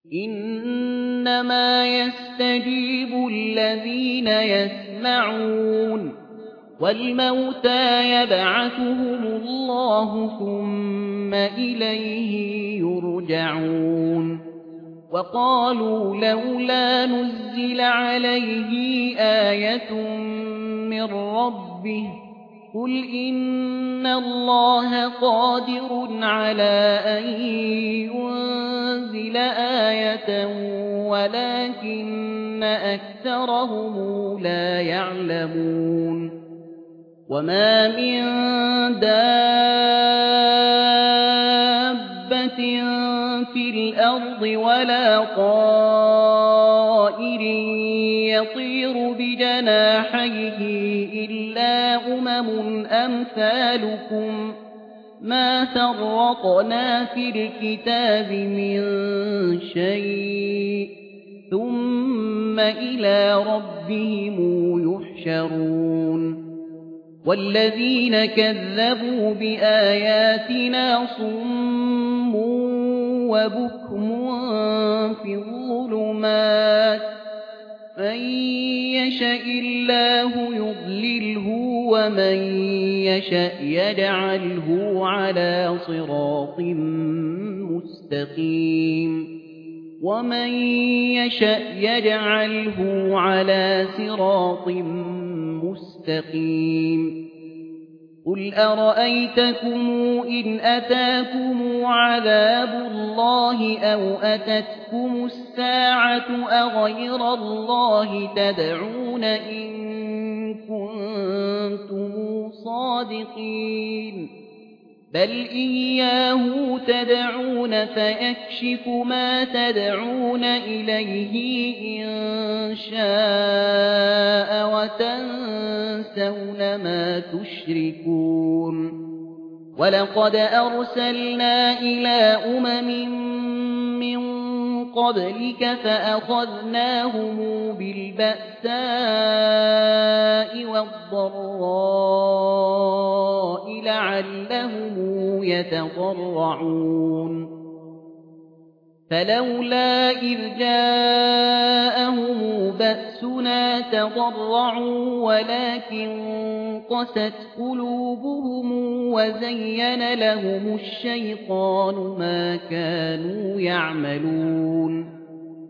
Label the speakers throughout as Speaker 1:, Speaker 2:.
Speaker 1: إنما يستجيب الذين يسمعون والموتى يبعثهم الله ثم إليه يرجعون وقالوا لولا نزل عليه آية من ربه قل إن الله قادر على أن ينزل آية ولكن أكثرهم لا يعلمون وما من دابة في الأرض ولا طائر يطير بجناحيه إلا أمثالكم ما فرطنا في الكتاب من شيء ثم إلى ربهم يحشرون والذين كذبوا بآياتنا صم وبكم في الظلمات من يشاء الله يضلله ومن يشاء يجعله على صراط مستقيم ومن يشاء يجعله على صراط مستقيم قل أرأيتكم إن أتاكم عذاب الله أو أتتكم الساعة أغير الله تدعون إن كنتم صادقين بل إياه تدعون فيكشف ما تدعون إليه إن شاء وتنسون ما تشركون ولقد أرسلنا إلى من قبلك فأخذناهم بالبأساء والضراء لعلهم يتضرعون فلولا إذ جاءهم بأسنا تضرعوا ولكن قست قلوبهم وزين لهم الشيطان ما كانوا يعملون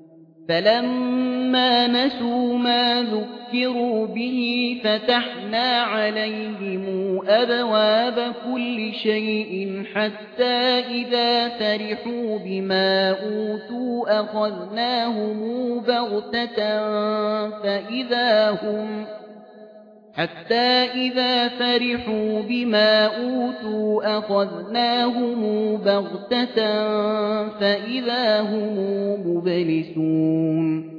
Speaker 1: فلما نسوا ما ذكروا به فتحنا عليهم أبواب كل شيء حتى إذا فرحوا بما أوتوا أخذناهم بغتة فإذا هم مبلسون